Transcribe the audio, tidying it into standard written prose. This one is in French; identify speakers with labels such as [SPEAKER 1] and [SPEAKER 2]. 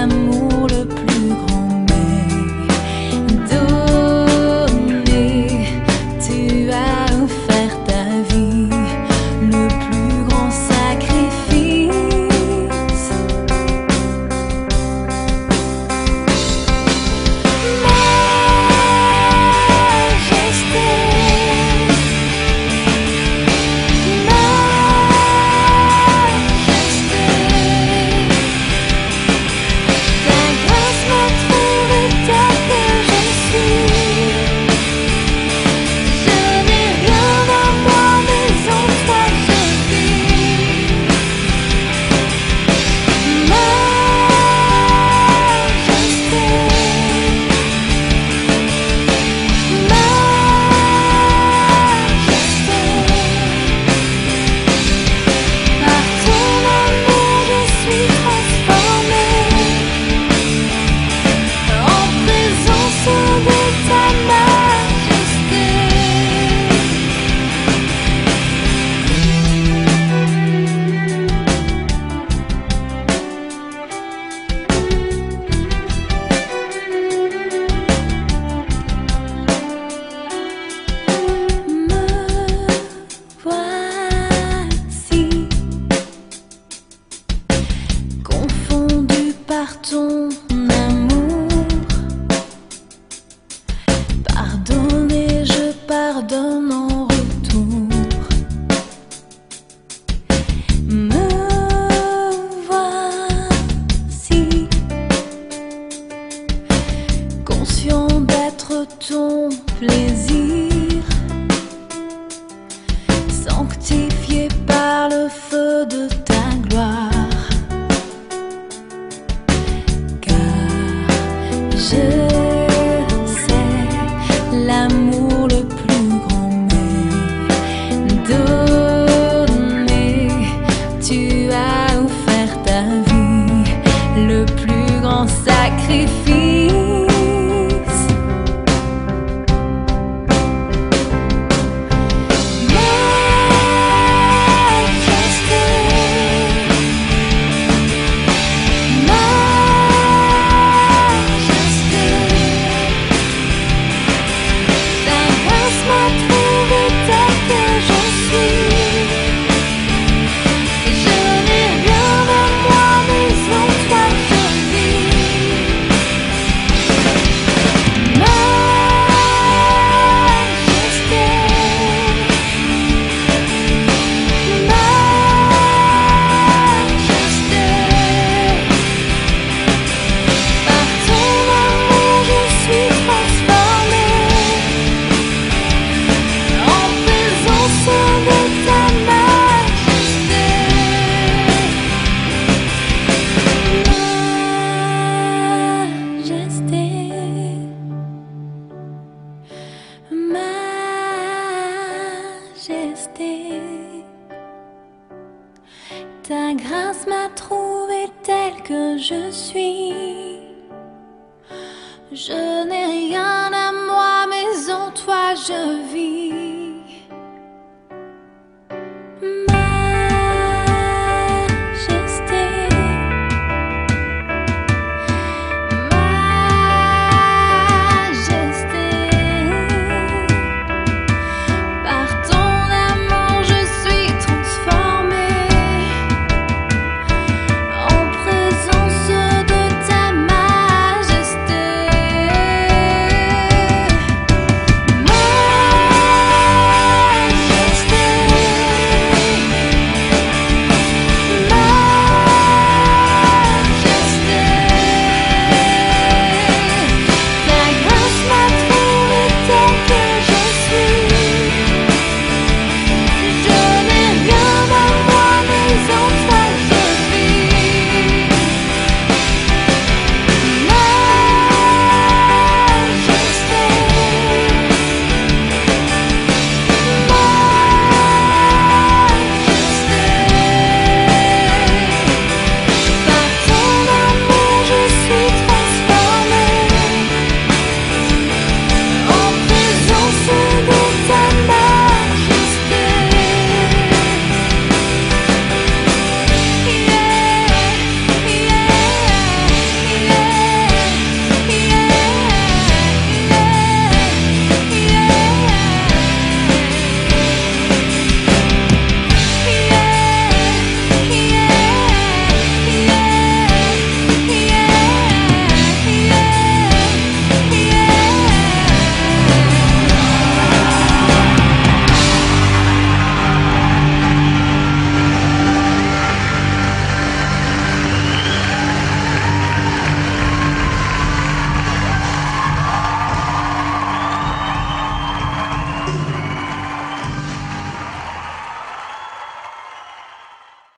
[SPEAKER 1] l'amour le plus grand m'est donné. Tu as offert ta vie, le plus grand sacrifice. Par ton amour, pardonne et je pardonne en retour. Me voici, conscient d'être ton plaisir, sanctifié par le feu de ta gloire. Je sais, l'amour le plus grand m'est donné. Tu as offert ta vie, le plus grand sacrifice. Ta grâce m'a trouvé telle que je suis. Je n'ai rien à moi, mais en toi je vis.